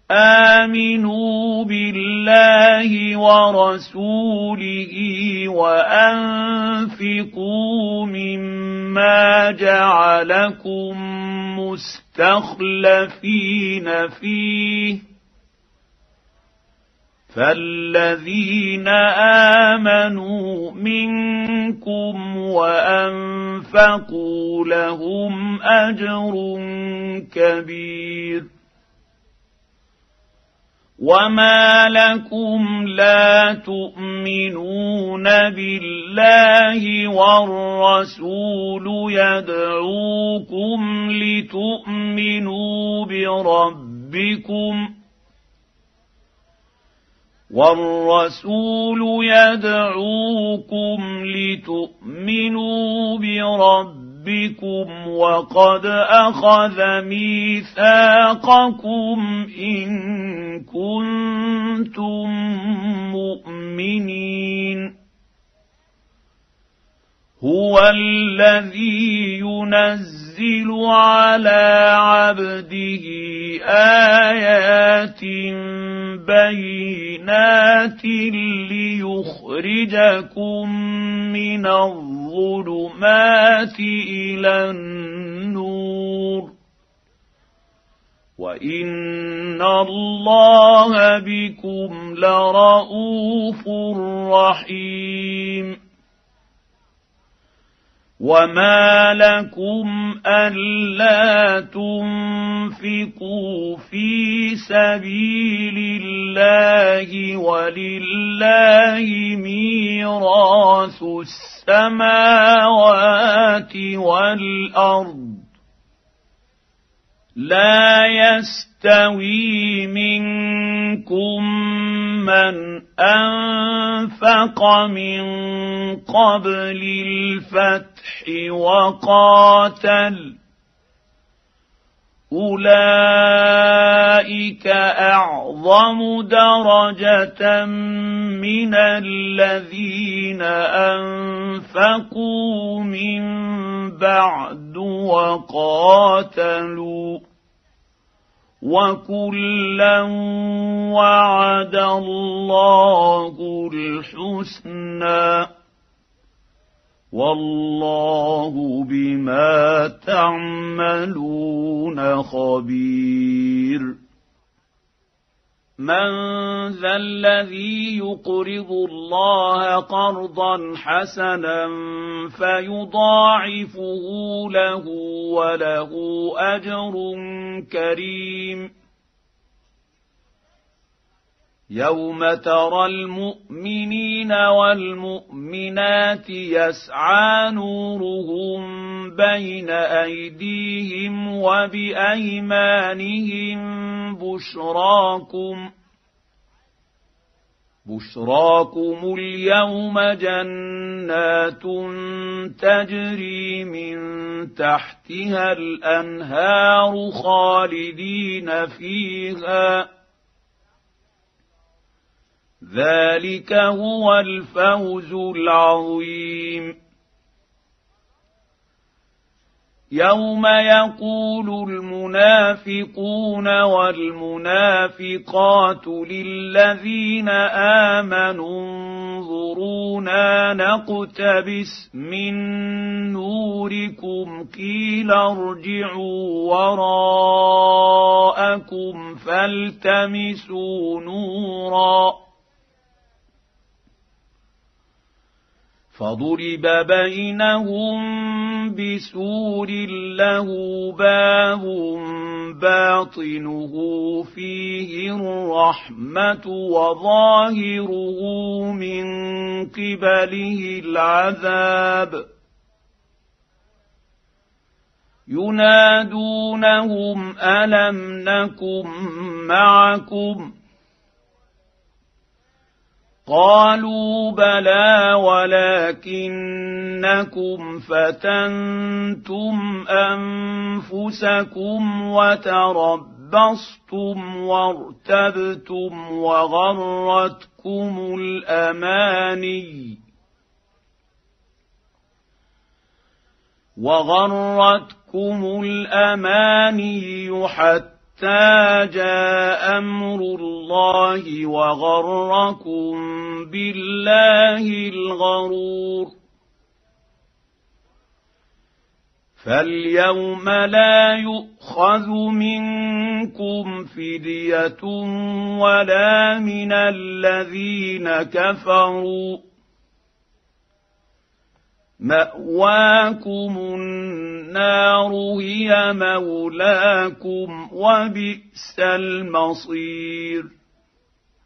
آمنوا بالله ورسوله وأنفقوا مما جعلكم مستخلفين فيه فالذين آمنوا منكم وأنفقوا لهم أجر كبير. وما لكم لا تؤمنون بالله والرسول يدعوكم لتؤمنوا بربكم وقد أخذ ميثاقكم إن كنتم مؤمنين. هو الذي ينزل على عبده آيات بينات ليخرجكم من الظلمات إلى النور وإن الله بكم لرءوف رحيم. وما لكم ألا تنفقوا في سبيل الله ولله ميراث السماوات والأرض لا يستوي منكم من أنفق من قبل الفتح وقاتل أولئك أعظم درجة من الذين أنفقوا من بعد وقاتلوا وكلا وعد الله الحسنى والله بما تعملون خبير. من ذا الذي يقرض الله قرضا حسنا فيضاعفه له وله أجر كريم. يوم ترى المؤمنين والمؤمنات يسعى نورهم بين أيديهم وبأيمانهم بشراكم اليوم جنات تجري من تحتها الأنهار خالدين فيها ذلك هو الفوز العظيم. يوم يقول المنافقون والمنافقات للذين آمنوا انظرونا نقتبس من نوركم قيل ارجعوا وراءكم فالتمسوا نورا فضرب بينهم بسور له باب باطنه فيه الرحمة وظاهره من قبله العذاب ينادونهم ألم نكن معكم قالوا بلى ولكنكم فتنتم أنفسكم وتربصتم وارتبتم وغرتكم الأماني حتى حتى جاء امر الله وغركم بالله الغرور. فاليوم لا يؤخذ منكم فدية ولا من الذين كفروا، مأواكم النار هي مولاكم وبئس المصير.